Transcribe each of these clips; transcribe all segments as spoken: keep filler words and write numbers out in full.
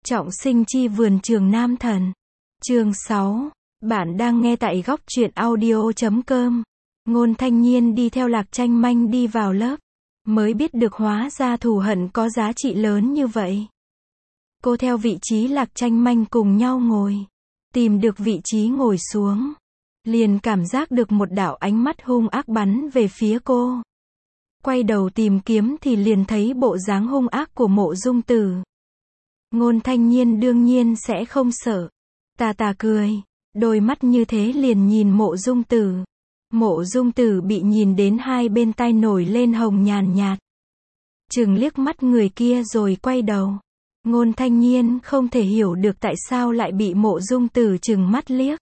Trọng sinh chi vườn trường nam thần. Chương sáu. Bạn đang nghe tại góc truyện audio chấm com. Ngôn Thanh Nhiên đi theo Lạc Tranh Manh đi vào lớp. Mới biết được hóa ra thù hận có giá trị lớn như vậy. Cô theo vị trí Lạc Tranh Manh cùng nhau ngồi. Tìm được vị trí ngồi xuống. Liền cảm giác được một đạo ánh mắt hung ác bắn về phía cô. Quay đầu tìm kiếm thì liền thấy bộ dáng hung ác của Mộ Dung Tử. Ngôn Thanh Nhiên đương nhiên sẽ không sợ. Tà tà cười. Đôi mắt như thế liền nhìn Mộ Dung Tử. Mộ Dung Tử bị nhìn đến hai bên tai nổi lên hồng nhàn nhạt. Chừng liếc mắt người kia rồi quay đầu. Ngôn Thanh Nhiên không thể hiểu được tại sao lại bị Mộ Dung Tử chừng mắt liếc.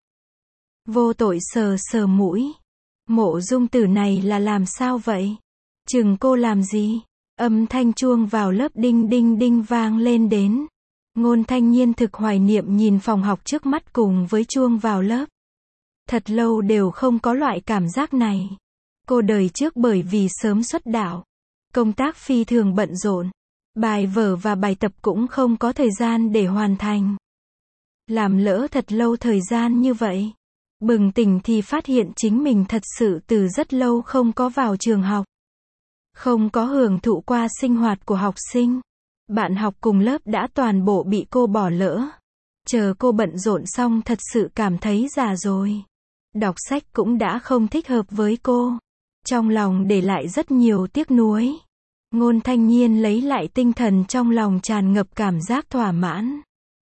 Vô tội sờ sờ mũi. Mộ Dung Tử này là làm sao vậy? Chừng cô làm gì? Âm thanh chuông vào lớp đinh đinh đinh vang lên đến. Ngôn Thanh Nhiên thực hoài niệm nhìn phòng học trước mắt cùng với chuông vào lớp. Thật lâu đều không có loại cảm giác này. Cô đời trước bởi vì sớm xuất đạo, công tác phi thường bận rộn, bài vở và bài tập cũng không có thời gian để hoàn thành. Làm lỡ thật lâu thời gian như vậy. Bừng tỉnh thì phát hiện chính mình thật sự từ rất lâu không có vào trường học. Không có hưởng thụ qua sinh hoạt của học sinh. Bạn học cùng lớp đã toàn bộ bị cô bỏ lỡ. Chờ cô bận rộn xong thật sự cảm thấy già rồi. Đọc sách cũng đã không thích hợp với cô. Trong lòng để lại rất nhiều tiếc nuối. Ngôn Thanh Nhiên lấy lại tinh thần trong lòng tràn ngập cảm giác thỏa mãn.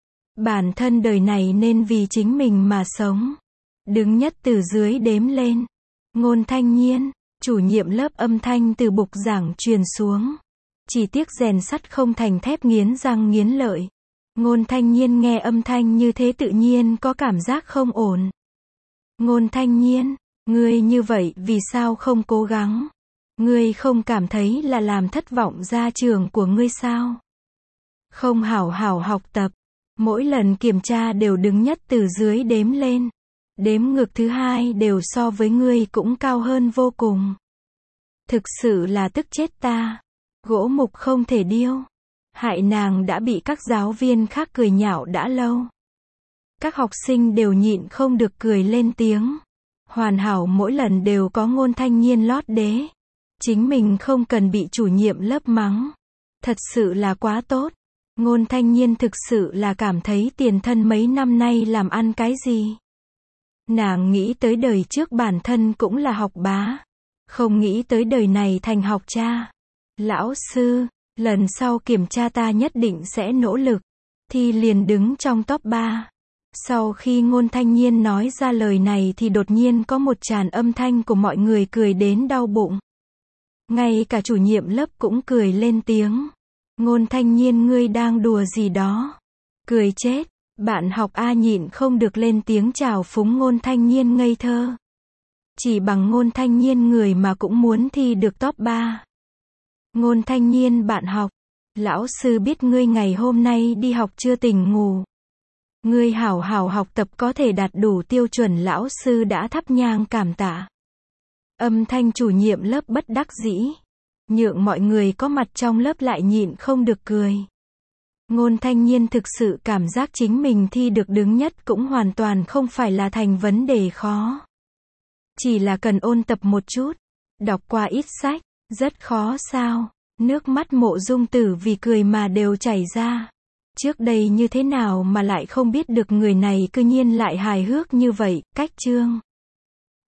Bản thân đời này nên vì chính mình mà sống. Đứng nhất từ dưới đếm lên. Ngôn Thanh Nhiên, chủ nhiệm lớp âm thanh từ bục giảng truyền xuống. Chỉ tiếc rèn sắt không thành thép nghiến răng nghiến lợi. Ngôn Thanh Nhiên nghe âm thanh như thế tự nhiên có cảm giác không ổn. Ngôn Thanh Nhiên, ngươi như vậy vì sao không cố gắng? Ngươi không cảm thấy là làm thất vọng gia trưởng của ngươi sao? Không hảo hảo học tập. Mỗi lần kiểm tra đều đứng nhất từ dưới đếm lên. Đếm ngược thứ hai đều so với ngươi cũng cao hơn vô cùng. Thực sự là tức chết ta. Gỗ mục không thể điêu. Hại nàng đã bị các giáo viên khác cười nhạo đã lâu. Các học sinh đều nhịn không được cười lên tiếng. Hoàn hảo mỗi lần đều có Ngôn Thanh Nhiên lót đế. Chính mình không cần bị chủ nhiệm lớp mắng. Thật sự là quá tốt. Ngôn Thanh Nhiên thực sự là cảm thấy tiền thân mấy năm nay làm ăn cái gì. Nàng nghĩ tới đời trước bản thân cũng là học bá. Không nghĩ tới đời này thành học cha. Lão sư, lần sau kiểm tra ta nhất định sẽ nỗ lực. Thì liền đứng trong top ba. Sau khi Ngôn Thanh Nhiên nói ra lời này thì đột nhiên có một tràn âm thanh của mọi người cười đến đau bụng. Ngay cả chủ nhiệm lớp cũng cười lên tiếng. Ngôn Thanh Nhiên ngươi đang đùa gì đó. Cười chết. Bạn học A nhịn không được lên tiếng chào phúng Ngôn Thanh Nhiên ngây thơ. Chỉ bằng Ngôn Thanh Nhiên người mà cũng muốn thi được top ba. Ngôn Thanh Nhiên bạn học. Lão sư biết ngươi ngày hôm nay đi học chưa tỉnh ngủ. Ngươi hảo hảo học tập có thể đạt đủ tiêu chuẩn lão sư đã thắp nhang cảm tạ. Âm thanh chủ nhiệm lớp bất đắc dĩ. Nhượng mọi người có mặt trong lớp lại nhịn không được cười. Ngôn Thanh Nhiên thực sự cảm giác chính mình thi được đứng nhất cũng hoàn toàn không phải là thành vấn đề khó. Chỉ là cần ôn tập một chút. Đọc qua ít sách. Rất khó sao. Nước mắt Mộ Dung Tử vì cười mà đều chảy ra. Trước đây như thế nào mà lại không biết được người này cư nhiên lại hài hước như vậy. Cách chương.